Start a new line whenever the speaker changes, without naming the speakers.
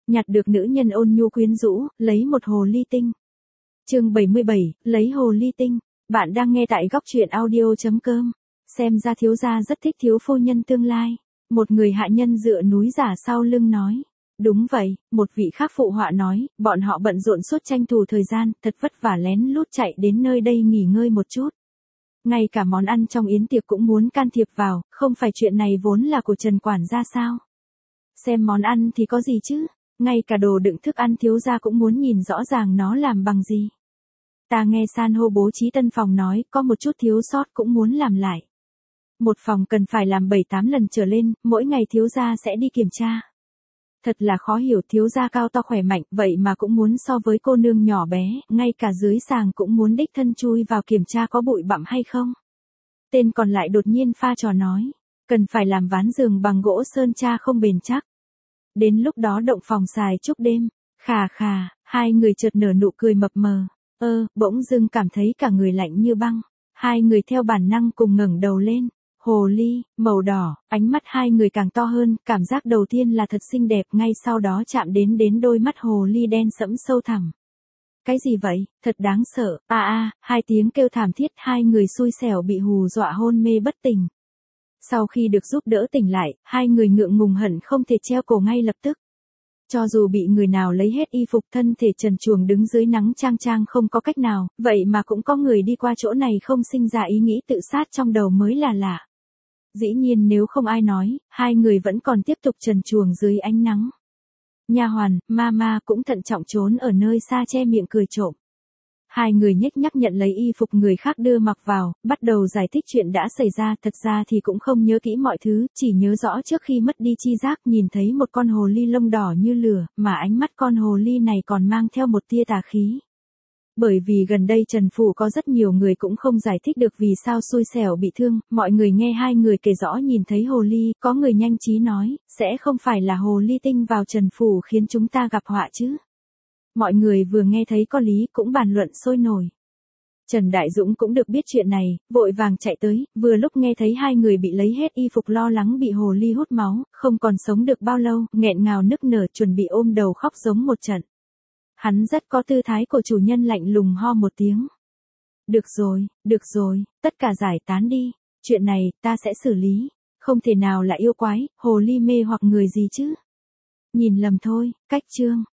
nhặt được nữ nhân ôn nhu quyến rũ, lấy một hồ ly tinh. Chương 77, lấy hồ ly tinh. Bạn đang nghe tại góc truyện audio.com. Xem ra thiếu gia rất thích thiếu phu nhân tương lai. Một người hạ nhân dựa núi giả sau lưng nói. Đúng vậy, một vị khác phụ họa nói, bọn họ bận rộn suốt tranh thủ thời gian, thật vất vả lén lút chạy đến nơi đây nghỉ ngơi một chút. Ngay cả món ăn trong yến tiệc cũng muốn can thiệp vào, không phải chuyện này vốn là của Trần quản gia sao? Xem món ăn thì có gì chứ, ngay cả đồ đựng thức ăn thiếu gia cũng muốn nhìn rõ ràng nó làm bằng gì. Ta nghe san hô bố trí tân phòng nói, có một chút thiếu sót cũng muốn làm lại. Một phòng cần phải làm 7-8 lần trở lên, mỗi ngày thiếu gia sẽ đi kiểm tra. Thật là khó hiểu, thiếu gia cao to khỏe mạnh, vậy mà cũng muốn so với cô nương nhỏ bé, ngay cả dưới sàng cũng muốn đích thân chui vào kiểm tra có bụi bặm hay không. Tên còn lại đột nhiên pha trò nói, cần phải làm ván giường bằng gỗ sơn tra không bền chắc. Đến lúc đó động phòng xài chúc đêm, khà khà, hai người chợt nở nụ cười mập mờ, bỗng dưng cảm thấy cả người lạnh như băng. Hai người theo bản năng cùng ngẩng đầu lên. Hồ ly, màu đỏ, ánh mắt hai người càng to hơn, cảm giác đầu tiên là thật xinh đẹp, ngay sau đó chạm đến đôi mắt hồ ly đen sẫm sâu thẳm. Cái gì vậy, thật đáng sợ, hai tiếng kêu thảm thiết, hai người xui xẻo bị hù dọa hôn mê bất tỉnh. Sau khi được giúp đỡ tỉnh lại, hai người ngượng ngùng hận không thể treo cổ ngay lập tức. Cho dù bị người nào lấy hết y phục, thân thể trần truồng đứng dưới nắng chang chang không có cách nào, vậy mà cũng có người đi qua chỗ này không sinh ra ý nghĩ tự sát trong đầu mới là lạ. Dĩ nhiên nếu không ai nói, hai người vẫn còn tiếp tục trần truồng dưới ánh nắng. Nha hoàn, mama cũng thận trọng trốn ở nơi xa che miệng cười trộm. Hai người nhếch nhác nhận lấy y phục người khác đưa mặc vào, bắt đầu giải thích chuyện đã xảy ra, thật ra thì cũng không nhớ kỹ mọi thứ, chỉ nhớ rõ trước khi mất đi chi giác nhìn thấy một con hồ ly lông đỏ như lửa, mà ánh mắt con hồ ly này còn mang theo một tia tà khí. Bởi vì gần đây Trần Phủ có rất nhiều người cũng không giải thích được vì sao xui xẻo bị thương, mọi người nghe hai người kể rõ nhìn thấy hồ ly, có người nhanh trí nói, sẽ không phải là hồ ly tinh vào Trần Phủ khiến chúng ta gặp họa chứ. Mọi người vừa nghe thấy có lý cũng bàn luận sôi nổi. Trần Đại Dũng cũng được biết chuyện này, vội vàng chạy tới, vừa lúc nghe thấy hai người bị lấy hết y phục lo lắng bị hồ ly hút máu, không còn sống được bao lâu, nghẹn ngào nức nở chuẩn bị ôm đầu khóc giống một trận. Hắn rất có tư thái của chủ nhân lạnh lùng ho một tiếng. Được rồi, tất cả giải tán đi, chuyện này ta sẽ xử lý, không thể nào là yêu quái, hồ ly mê hoặc người gì chứ. Nhìn lầm thôi, cách chương.